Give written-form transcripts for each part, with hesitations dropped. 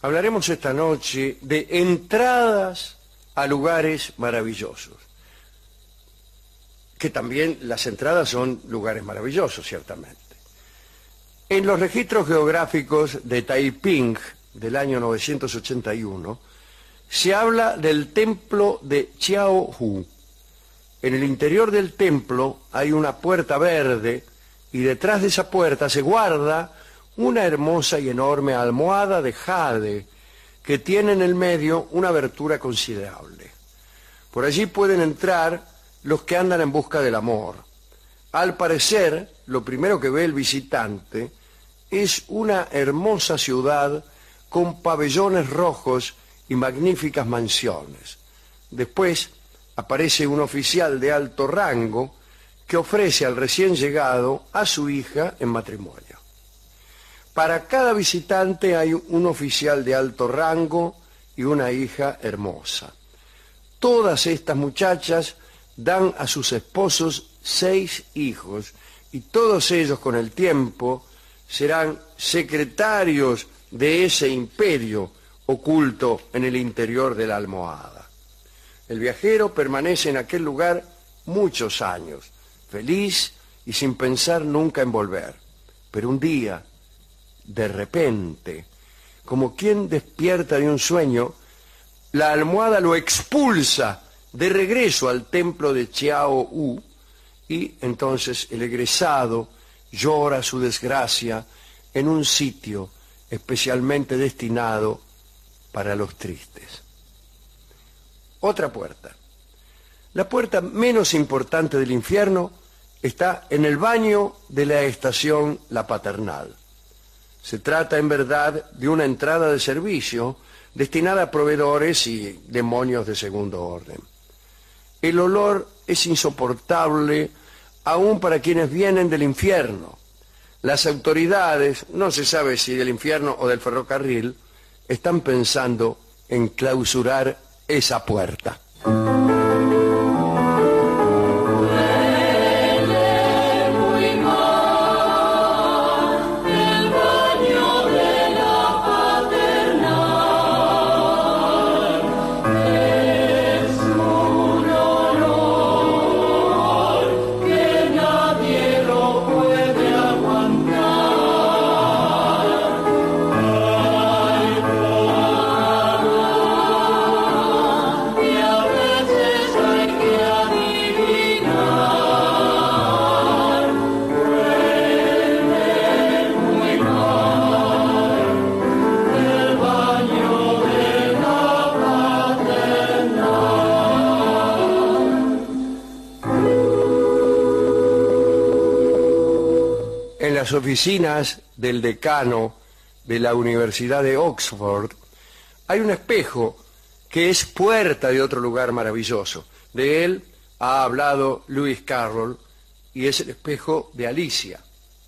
Hablaremos esta noche de entradas a lugares maravillosos. Que también las entradas son lugares maravillosos, ciertamente. En los registros geográficos de Taiping del año 981, se habla del templo de Chiaohu. En el interior del templo hay una puerta verde y detrás de esa puerta se guarda una hermosa y enorme almohada de jade que tiene en el medio una abertura considerable. Por allí pueden entrar los que andan en busca del amor. Al parecer, lo primero que ve el visitante es una hermosa ciudad con pabellones rojos y magníficas mansiones. Después aparece un oficial de alto rango que ofrece al recién llegado a su hija en matrimonio. Para cada visitante hay un oficial de alto rango y una hija hermosa. Todas estas muchachas dan a sus esposos 6 hijos y todos ellos con el tiempo serán secretarios de ese imperio oculto en el interior de la almohada. El viajero permanece en aquel lugar muchos años, feliz y sin pensar nunca en volver. Pero un día, de repente, como quien despierta de un sueño, la almohada lo expulsa de regreso al templo de Chiaohu y entonces el egresado llora su desgracia en un sitio especialmente destinado para los tristes. Otra puerta. La puerta menos importante del infierno está en el baño de la estación La Paternal. Se trata en verdad de una entrada de servicio destinada a proveedores y demonios de segundo orden. El olor es insoportable aún para quienes vienen del infierno. Las autoridades, no se sabe si del infierno o del ferrocarril, están pensando en clausurar esa puerta. En las oficinas del decano de la Universidad de Oxford hay un espejo que es puerta de otro lugar maravilloso. De él ha hablado Lewis Carroll y es el espejo de Alicia.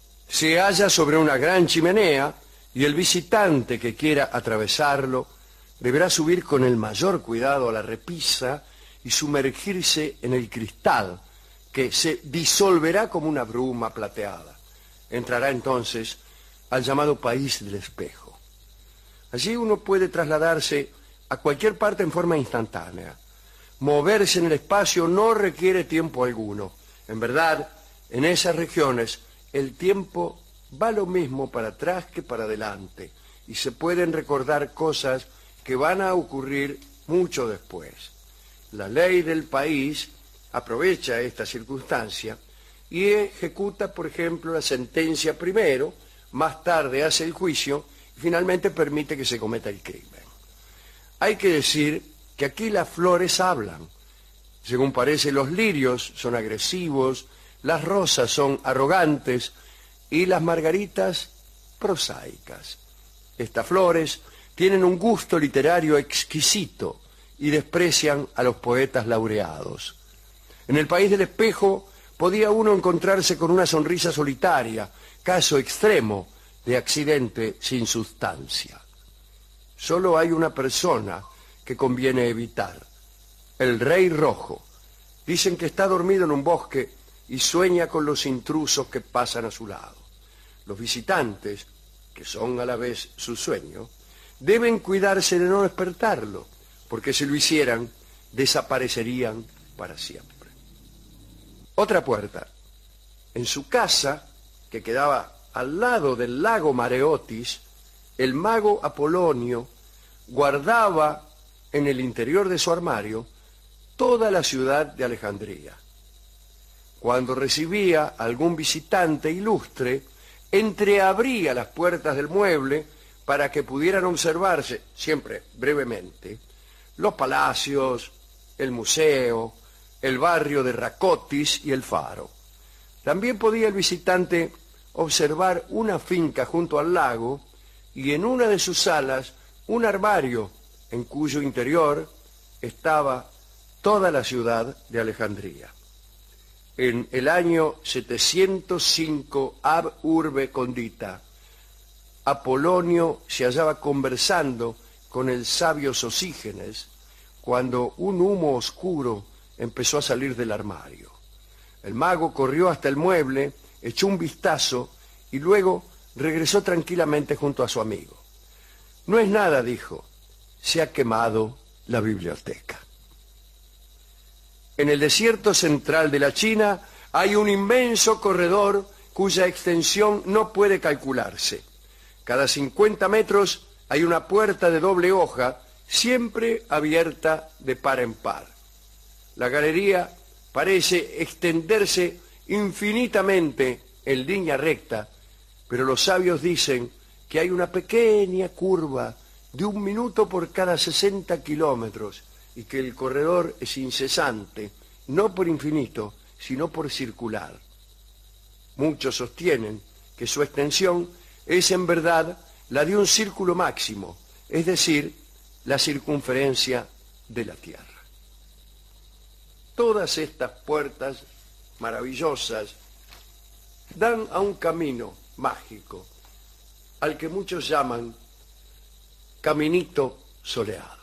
Se halla sobre una gran chimenea y el visitante que quiera atravesarlo deberá subir con el mayor cuidado a la repisa y sumergirse en el cristal que se disolverá como una bruma plateada. Entrará entonces al llamado país del espejo. Allí uno puede trasladarse a cualquier parte en forma instantánea. Moverse en el espacio no requiere tiempo alguno. En verdad, en esas regiones el tiempo va lo mismo para atrás que para adelante y se pueden recordar cosas que van a ocurrir mucho después. La ley del país aprovecha esta circunstancia y ejecuta, por ejemplo, la sentencia primero, más tarde hace el juicio y finalmente permite que se cometa el crimen. Hay que decir que aquí las flores hablan. Según parece, los lirios son agresivos, las rosas son arrogantes y las margaritas prosaicas. Estas flores tienen un gusto literario exquisito y desprecian a los poetas laureados. En el país del espejo podía uno encontrarse con una sonrisa solitaria, caso extremo de accidente sin sustancia. Solo hay una persona que conviene evitar, el Rey Rojo. Dicen que está dormido en un bosque y sueña con los intrusos que pasan a su lado. Los visitantes, que son a la vez su sueño, deben cuidarse de no despertarlo, porque si lo hicieran, desaparecerían para siempre. Otra puerta. En su casa, que quedaba al lado del lago Mareotis, el mago Apolonio guardaba en el interior de su armario toda la ciudad de Alejandría. Cuando recibía algún visitante ilustre, entreabría las puertas del mueble para que pudieran observarse, siempre brevemente, los palacios, el museo, el barrio de Racotis y el faro. También podía el visitante observar una finca junto al lago y en una de sus salas un armario en cuyo interior estaba toda la ciudad de Alejandría. En el año 705 ab urbe condita, Apolonio se hallaba conversando con el sabio Sosígenes cuando un humo oscuro empezó a salir del armario. El mago corrió hasta el mueble, echó un vistazo y luego regresó tranquilamente junto a su amigo. No es nada, dijo, se ha quemado la biblioteca. En el desierto central de la China hay un inmenso corredor cuya extensión no puede calcularse. Cada 50 metros hay una puerta de doble hoja, siempre abierta de par en par. La galería parece extenderse infinitamente en línea recta, pero los sabios dicen que hay una pequeña curva de 1 minuto por cada 60 kilómetros y que el corredor es incesante, no por infinito, sino por circular. Muchos sostienen que su extensión es en verdad la de un círculo máximo, es decir, la circunferencia de la Tierra. Todas estas puertas maravillosas dan a un camino mágico, al que muchos llaman caminito soleado.